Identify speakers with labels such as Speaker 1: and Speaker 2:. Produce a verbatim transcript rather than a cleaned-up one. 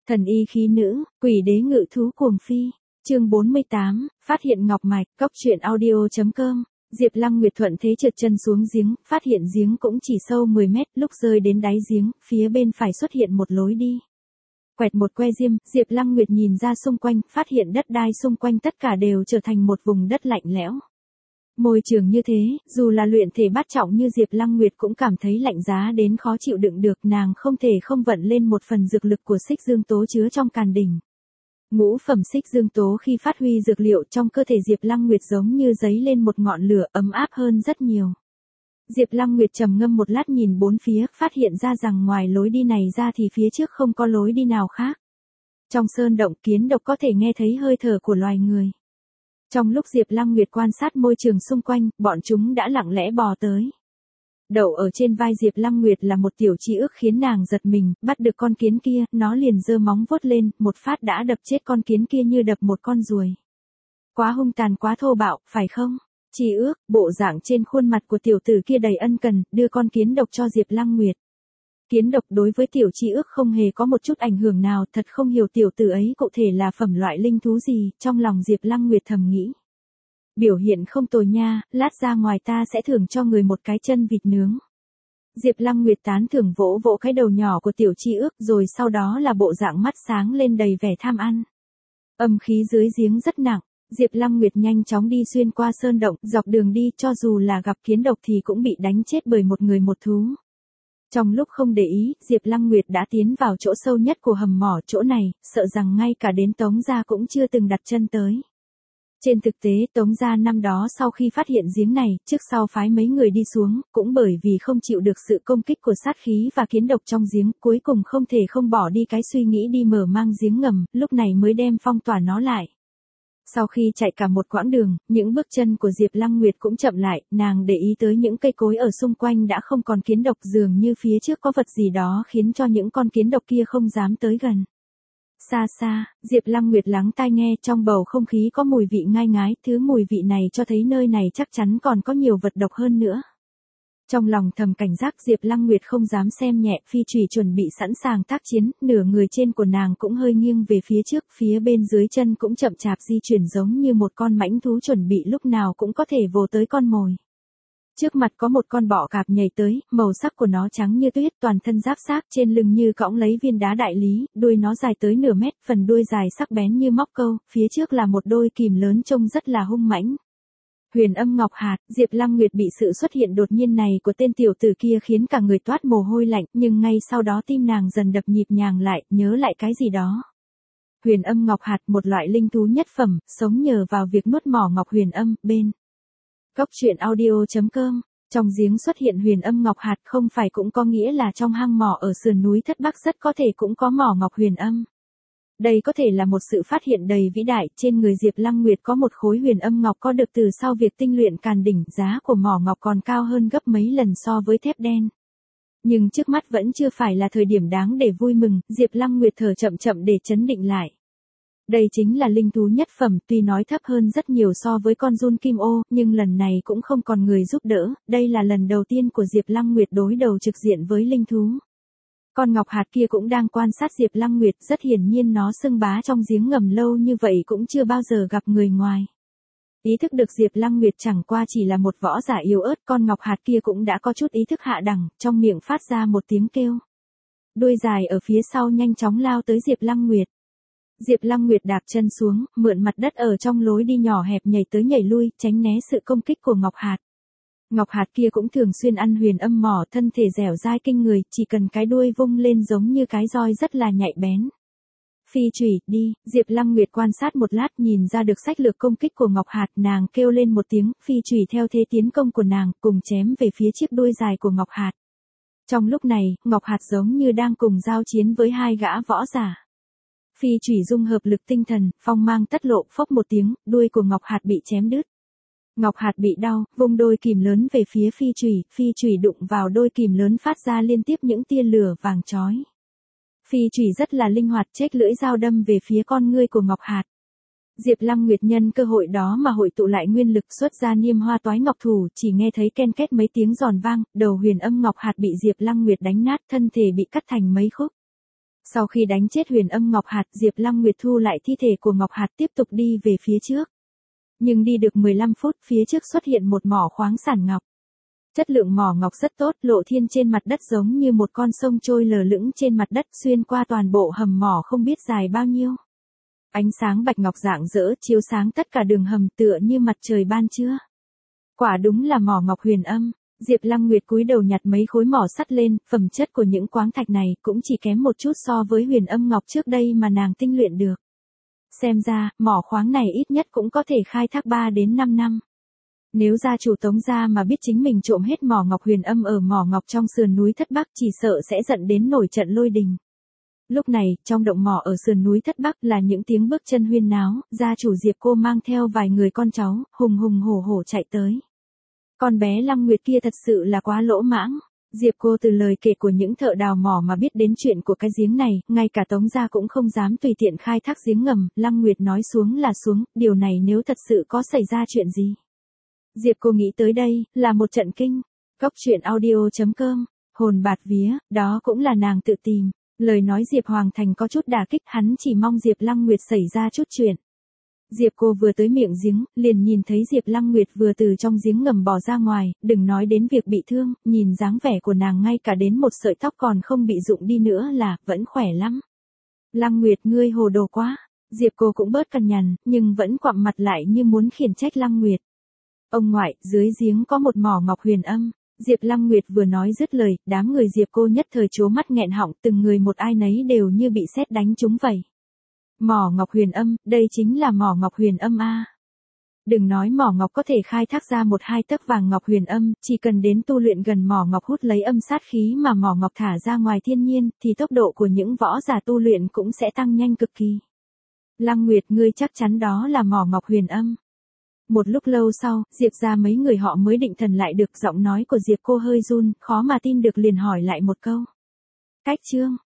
Speaker 1: Thần y khí nữ, quỷ đế ngự thú cuồng phi. Chương bốn mươi tám, phát hiện ngọc mạch, cốc truyện audio chấm com. Diệp Lăng Nguyệt thuận thế trượt chân xuống giếng, phát hiện giếng cũng chỉ sâu mười mét, lúc rơi đến đáy giếng, phía bên phải xuất hiện một lối đi. Quẹt một que diêm, Diệp Lăng Nguyệt nhìn ra xung quanh, phát hiện đất đai xung quanh tất cả đều trở thành một vùng đất lạnh lẽo. Môi trường như thế, dù là luyện thể bát trọng như Diệp Lăng Nguyệt cũng cảm thấy lạnh giá đến khó chịu đựng được, nàng không thể không vận lên một phần dược lực của Xích Dương Tố chứa trong càn đỉnh. Ngũ phẩm Xích Dương Tố khi phát huy dược liệu trong cơ thể Diệp Lăng Nguyệt giống như giấy lên một ngọn lửa ấm áp hơn rất nhiều. Diệp Lăng Nguyệt trầm ngâm một lát nhìn bốn phía, phát hiện ra rằng ngoài lối đi này ra thì phía trước không có lối đi nào khác. Trong sơn động kiến độc có thể nghe thấy hơi thở của loài người. Trong lúc Diệp Lăng Nguyệt quan sát môi trường xung quanh, bọn chúng đã lặng lẽ bò tới. Đậu ở trên vai Diệp Lăng Nguyệt là một tiểu chi ước khiến nàng giật mình, bắt được con kiến kia, nó liền giơ móng vuốt lên, một phát đã đập chết con kiến kia như đập một con ruồi. Quá hung tàn, quá thô bạo, phải không? Chi ước, bộ dạng trên khuôn mặt của tiểu tử kia đầy ân cần, đưa con kiến độc cho Diệp Lăng Nguyệt. Kiến độc đối với tiểu chi ước không hề có một chút ảnh hưởng nào, thật không hiểu tiểu tử ấy cụ thể là phẩm loại linh thú gì, trong lòng Diệp Lăng Nguyệt thầm nghĩ. Biểu hiện không tồi nha, lát ra ngoài ta sẽ thưởng cho người một cái chân vịt nướng. Diệp Lăng Nguyệt tán thưởng vỗ vỗ cái đầu nhỏ của tiểu chi ước, rồi sau đó là bộ dạng mắt sáng lên đầy vẻ tham ăn. Âm khí dưới giếng rất nặng, Diệp Lăng Nguyệt nhanh chóng đi xuyên qua sơn động, dọc đường đi cho dù là gặp kiến độc thì cũng bị đánh chết bởi một người một thú. Trong lúc không để ý, Diệp Lăng Nguyệt đã tiến vào chỗ sâu nhất của hầm mỏ, chỗ này, sợ rằng ngay cả đến Tống gia cũng chưa từng đặt chân tới. Trên thực tế, Tống gia năm đó sau khi phát hiện giếng này, trước sau phái mấy người đi xuống, cũng bởi vì không chịu được sự công kích của sát khí và kiến độc trong giếng, cuối cùng không thể không bỏ đi cái suy nghĩ đi mở mang giếng ngầm, lúc này mới đem phong tỏa nó lại. Sau khi chạy cả một quãng đường, những bước chân của Diệp Lăng Nguyệt cũng chậm lại, nàng để ý tới những cây cối ở xung quanh đã không còn kiến độc, dường như phía trước có vật gì đó khiến cho những con kiến độc kia không dám tới gần. Xa xa, Diệp Lăng Nguyệt lắng tai nghe, trong bầu không khí có mùi vị ngai ngái, thứ mùi vị này cho thấy nơi này chắc chắn còn có nhiều vật độc hơn nữa. Trong lòng thầm cảnh giác, Diệp Lăng Nguyệt không dám xem nhẹ, phi chùy chuẩn bị sẵn sàng tác chiến, nửa người trên của nàng cũng hơi nghiêng về phía trước, phía bên dưới chân cũng chậm chạp di chuyển giống như một con mãnh thú chuẩn bị lúc nào cũng có thể vồ tới con mồi. Trước mặt có một con bọ cạp nhảy tới, màu sắc của nó trắng như tuyết, toàn thân giáp xác, trên lưng như cõng lấy viên đá đại lý, đuôi nó dài tới nửa mét, phần đuôi dài sắc bén như móc câu, phía trước là một đôi kìm lớn trông rất là hung mãnh. Huyền Âm Ngọc Hạt, Diệp Lăng Nguyệt bị sự xuất hiện đột nhiên này của tên tiểu tử kia khiến cả người toát mồ hôi lạnh, nhưng ngay sau đó tim nàng dần đập nhịp nhàng lại, nhớ lại cái gì đó. Huyền Âm Ngọc Hạt, một loại linh thú nhất phẩm, sống nhờ vào việc nuốt mỏ ngọc huyền âm, bên cốc truyện audio chấm com. Trong giếng xuất hiện Huyền Âm Ngọc Hạt không phải cũng có nghĩa là trong hang mỏ ở sườn núi Thất Bắc rất có thể cũng có mỏ ngọc huyền âm. Đây có thể là một sự phát hiện đầy vĩ đại, trên người Diệp Lăng Nguyệt có một khối huyền âm ngọc có được từ sau việc tinh luyện càn đỉnh, giá của mỏ ngọc còn cao hơn gấp mấy lần so với thép đen. Nhưng trước mắt vẫn chưa phải là thời điểm đáng để vui mừng, Diệp Lăng Nguyệt thở chậm chậm để trấn định lại. Đây chính là linh thú nhất phẩm, tuy nói thấp hơn rất nhiều so với con giun kim ô, nhưng lần này cũng không còn người giúp đỡ, đây là lần đầu tiên của Diệp Lăng Nguyệt đối đầu trực diện với linh thú. Con ngọc hạt kia cũng đang quan sát Diệp Lăng Nguyệt, rất hiển nhiên nó xưng bá trong giếng ngầm lâu như vậy cũng chưa bao giờ gặp người ngoài. Ý thức được Diệp Lăng Nguyệt chẳng qua chỉ là một võ giả yếu ớt, con ngọc hạt kia cũng đã có chút ý thức hạ đẳng, trong miệng phát ra một tiếng kêu. Đuôi dài ở phía sau nhanh chóng lao tới Diệp Lăng Nguyệt. Diệp Lăng Nguyệt đạp chân xuống, mượn mặt đất ở trong lối đi nhỏ hẹp nhảy tới nhảy lui, tránh né sự công kích của ngọc hạt. Ngọc hạt kia cũng thường xuyên ăn huyền âm mỏ, thân thể dẻo dai kinh người, chỉ cần cái đuôi vung lên giống như cái roi rất là nhạy bén. Phi chùy, đi, Diệp Lăng Nguyệt quan sát một lát nhìn ra được sách lược công kích của ngọc hạt, nàng kêu lên một tiếng, phi chùy theo thế tiến công của nàng, cùng chém về phía chiếc đuôi dài của ngọc hạt. Trong lúc này, ngọc hạt giống như đang cùng giao chiến với hai gã võ giả. Phi chùy dung hợp lực tinh thần, phong mang tất lộ, phốc một tiếng, đuôi của ngọc hạt bị chém đứt. Ngọc hạt bị đau, vung đôi kìm lớn về phía phi chùy, phi chùy đụng vào đôi kìm lớn phát ra liên tiếp những tia lửa vàng chói. Phi chùy rất là linh hoạt, chếch lưỡi dao đâm về phía con ngươi của ngọc hạt. Diệp Lăng Nguyệt nhân cơ hội đó mà hội tụ lại nguyên lực, xuất ra Niêm Hoa Toái Ngọc Thủ, chỉ nghe thấy ken két mấy tiếng giòn vang, đầu Huyền Âm Ngọc Hạt bị Diệp Lăng Nguyệt đánh nát, thân thể bị cắt thành mấy khúc. Sau khi đánh chết Huyền Âm Ngọc Hạt, Diệp Lăng Nguyệt thu lại thi thể của Ngọc Hạt tiếp tục đi về phía trước. Nhưng đi được mười lăm phút, phía trước xuất hiện một mỏ khoáng sản ngọc. Chất lượng mỏ ngọc rất tốt, lộ thiên trên mặt đất giống như một con sông trôi lờ lững trên mặt đất, xuyên qua toàn bộ hầm mỏ không biết dài bao nhiêu. Ánh sáng bạch ngọc rạng rỡ chiếu sáng tất cả đường hầm tựa như mặt trời ban trưa. Quả đúng là mỏ ngọc Huyền Âm. Diệp Lăng Nguyệt cúi đầu nhặt mấy khối mỏ sắt lên, phẩm chất của những khoáng thạch này cũng chỉ kém một chút so với Huyền Âm Ngọc trước đây mà nàng tinh luyện được. Xem ra, mỏ khoáng này ít nhất cũng có thể khai thác ba đến năm năm. Nếu gia chủ Tống gia mà biết chính mình trộm hết mỏ ngọc Huyền Âm ở mỏ ngọc trong sườn núi Thất Bắc, chỉ sợ sẽ giận đến nổi trận lôi đình. Lúc này, trong động mỏ ở sườn núi Thất Bắc là những tiếng bước chân huyên náo, gia chủ Diệp cô mang theo vài người con cháu, hùng hùng hổ hổ chạy tới. Con bé Lăng Nguyệt kia thật sự là quá lỗ mãng. Diệp cô từ lời kể của những thợ đào mỏ mà biết đến chuyện của cái giếng này, ngay cả Tống gia cũng không dám tùy tiện khai thác giếng ngầm. Lăng Nguyệt nói xuống là xuống, điều này nếu thật sự có xảy ra chuyện gì. Diệp cô nghĩ tới đây, là một trận kinh. Cốc truyện audio chấm com, hồn bạt vía, đó cũng là nàng tự tìm. Lời nói Diệp Hoàng Thành có chút đả kích, hắn chỉ mong Diệp Lăng Nguyệt xảy ra chút chuyện. Diệp cô vừa tới miệng giếng, liền nhìn thấy Diệp Lăng Nguyệt vừa từ trong giếng ngầm bò ra ngoài, đừng nói đến việc bị thương, nhìn dáng vẻ của nàng ngay cả đến một sợi tóc còn không bị rụng đi nữa là, vẫn khỏe lắm. Lăng Nguyệt ngươi hồ đồ quá. Diệp cô cũng bớt cằn nhằn, nhưng vẫn quặm mặt lại như muốn khiển trách Lăng Nguyệt. Ông ngoại, dưới giếng có một mỏ ngọc Huyền Âm. Diệp Lăng Nguyệt vừa nói dứt lời, đám người Diệp cô nhất thời trố mắt nghẹn họng, từng người một ai nấy đều như bị sét đánh trúng vậy. Mỏ ngọc Huyền Âm, đây chính là mỏ ngọc Huyền Âm a. Đừng nói mỏ ngọc có thể khai thác ra một hai tấc vàng ngọc Huyền Âm, chỉ cần đến tu luyện gần mỏ ngọc hút lấy âm sát khí mà mỏ ngọc thả ra ngoài thiên nhiên, thì tốc độ của những võ giả tu luyện cũng sẽ tăng nhanh cực kỳ. Lăng Nguyệt ngươi chắc chắn đó là mỏ ngọc Huyền Âm. Một lúc lâu sau, Diệp ra mấy người họ mới định thần lại được, giọng nói của Diệp cô hơi run, khó mà tin được liền hỏi lại một câu. Cách chương,